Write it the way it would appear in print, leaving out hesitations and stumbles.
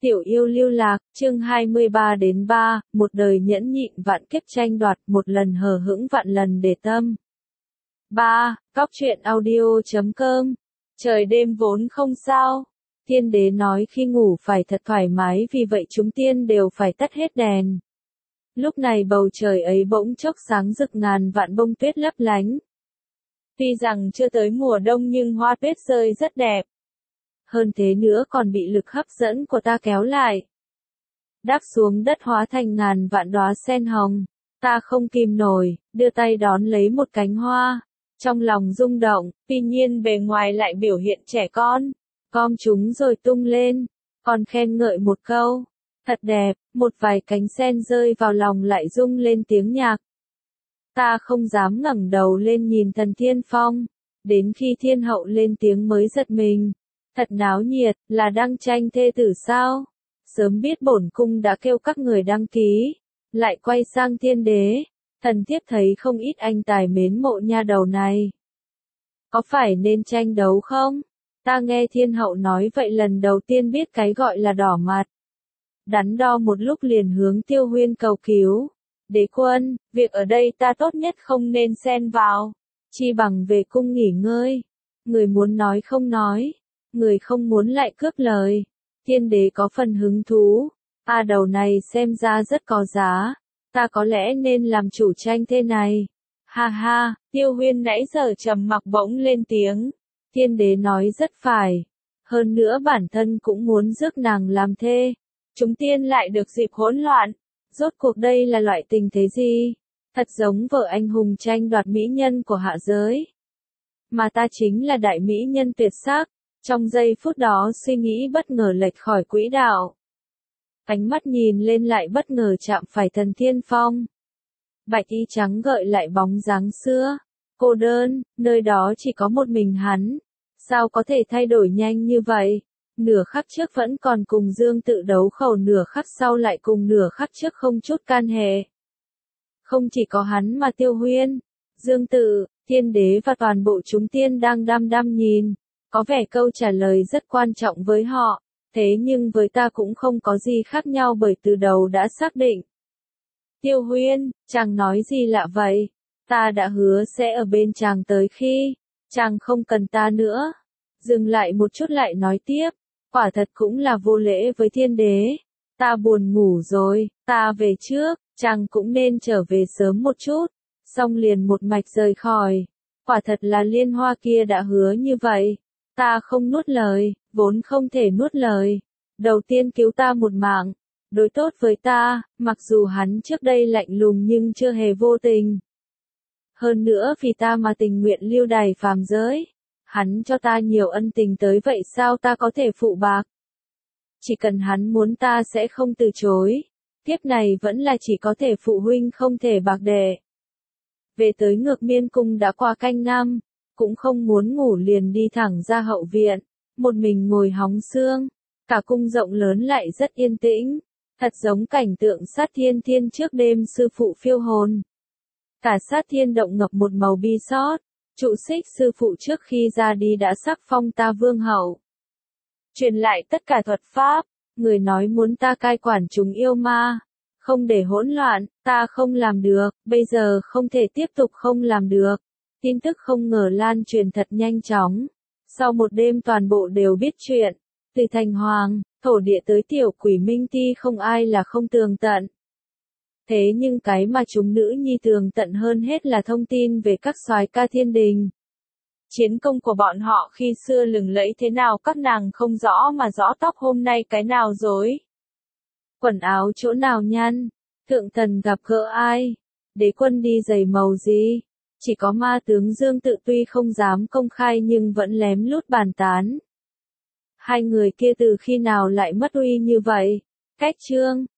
Tiểu yêu lưu lạc, chương 23-3, một đời nhẫn nhịn vạn kiếp tranh đoạt, một lần hờ hững vạn lần để tâm. 3. Góc truyện audio.com. Trời đêm vốn không sao. Tiên đế nói khi ngủ phải thật thoải mái, vì vậy chúng tiên đều phải tắt hết đèn. Lúc này bầu trời ấy bỗng chốc sáng rực, ngàn vạn bông tuyết lấp lánh. Tuy rằng chưa tới mùa đông nhưng hoa tuyết rơi rất đẹp. Hơn thế nữa còn bị lực hấp dẫn của ta kéo lại. Đáp xuống đất hóa thành ngàn vạn đóa sen hồng. Ta không kìm nổi, đưa tay đón lấy một cánh hoa. Trong lòng rung động, tuy nhiên bề ngoài lại biểu hiện trẻ con. Gom chúng rồi tung lên, còn khen ngợi một câu. Thật đẹp, một vài cánh sen rơi vào lòng lại rung lên tiếng nhạc. Ta không dám ngẩng đầu lên nhìn Thần Thiên Phong. Đến khi thiên hậu lên tiếng mới giật mình. Thật náo nhiệt, là đăng tranh thê tử sao? Sớm biết bổn cung đã kêu các người đăng ký. Lại quay sang thiên đế. Thần thiếp thấy không ít anh tài mến mộ nha đầu này. Có phải nên tranh đấu không? Ta nghe thiên hậu nói vậy lần đầu tiên biết cái gọi là đỏ mặt. Đắn đo một lúc liền hướng Tiêu Huyên cầu cứu. Đế quân, việc ở đây ta tốt nhất không nên xen vào. Chi bằng về cung nghỉ ngơi. Người muốn nói không nói. Người không muốn lại cướp lời. Thiên đế có phần hứng thú. Đầu này xem ra rất có giá. Ta có lẽ nên làm chủ tranh thế này. Ha ha, Tiêu Huyên nãy giờ trầm mặc bỗng lên tiếng. Thiên đế nói rất phải. Hơn nữa bản thân cũng muốn rước nàng làm thê. Chúng tiên lại được dịp hỗn loạn. Rốt cuộc đây là loại tình thế gì? Thật giống vợ anh hùng tranh đoạt mỹ nhân của hạ giới. Mà ta chính là đại mỹ nhân tuyệt sắc. Trong giây phút đó suy nghĩ bất ngờ lệch khỏi quỹ đạo. Ánh mắt nhìn lên lại bất ngờ chạm phải Thần Thiên Phong. Bạch y trắng gợi lại bóng dáng xưa. Cô đơn, nơi đó chỉ có một mình hắn. Sao có thể thay đổi nhanh như vậy? Nửa khắc trước vẫn còn cùng Dương Tự đấu khẩu, nửa khắc sau lại cùng nửa khắc trước không chút can hệ. Không chỉ có hắn mà Tiêu Huyên, Dương Tự, Thiên Đế và toàn bộ chúng tiên đang đăm đăm nhìn. Có vẻ câu trả lời rất quan trọng với họ, thế nhưng với ta cũng không có gì khác nhau bởi từ đầu đã xác định. Tiêu Huyên, chàng nói gì lạ vậy? Ta đã hứa sẽ ở bên chàng tới khi chàng không cần ta nữa. Dừng lại một chút lại nói tiếp, quả thật cũng là vô lễ với thiên đế. Ta buồn ngủ rồi, ta về trước, chàng cũng nên trở về sớm một chút. Xong liền một mạch rời khỏi. Quả thật là Liên Hoa kia đã hứa như vậy. Ta không nuốt lời, vốn không thể nuốt lời. Đầu tiên cứu ta một mạng, đối tốt với ta, mặc dù hắn trước đây lạnh lùng nhưng chưa hề vô tình. Hơn nữa vì ta mà tình nguyện lưu đày phàm giới. Hắn cho ta nhiều ân tình tới vậy sao ta có thể phụ bạc? Chỉ cần hắn muốn ta sẽ không từ chối. Kiếp này vẫn là chỉ có thể phụ huynh không thể bạc đệ. Về tới Ngược Miên Cung đã qua canh năm. Cũng không muốn ngủ liền đi thẳng ra hậu viện, một mình ngồi hóng xương, cả cung rộng lớn lại rất yên tĩnh, thật giống cảnh tượng Sát Thiên Thiên trước đêm sư phụ phiêu hồn. Cả Sát Thiên động ngập một màu bi xót, trụ xích sư phụ trước khi ra đi đã sắc phong ta vương hậu. Truyền lại tất cả thuật pháp, người nói muốn ta cai quản chúng yêu ma, không để hỗn loạn, ta không làm được, bây giờ không thể tiếp tục không làm được. Tin tức không ngờ lan truyền thật nhanh chóng. Sau một đêm toàn bộ đều biết chuyện. Từ thành hoàng, thổ địa tới tiểu quỷ minh ti không ai là không tường tận. Thế nhưng cái mà chúng nữ nhi tường tận hơn hết là thông tin về các soái ca thiên đình. Chiến công của bọn họ khi xưa lừng lẫy thế nào các nàng không rõ mà rõ tóc hôm nay cái nào rối. Quần áo chỗ nào nhăn, thượng thần gặp gỡ ai, đế quân đi giày màu gì. Chỉ có ma tướng Dương Tự tuy không dám công khai nhưng vẫn lém lút bàn tán. Hai người kia từ khi nào lại mất uy như vậy? Cách chương,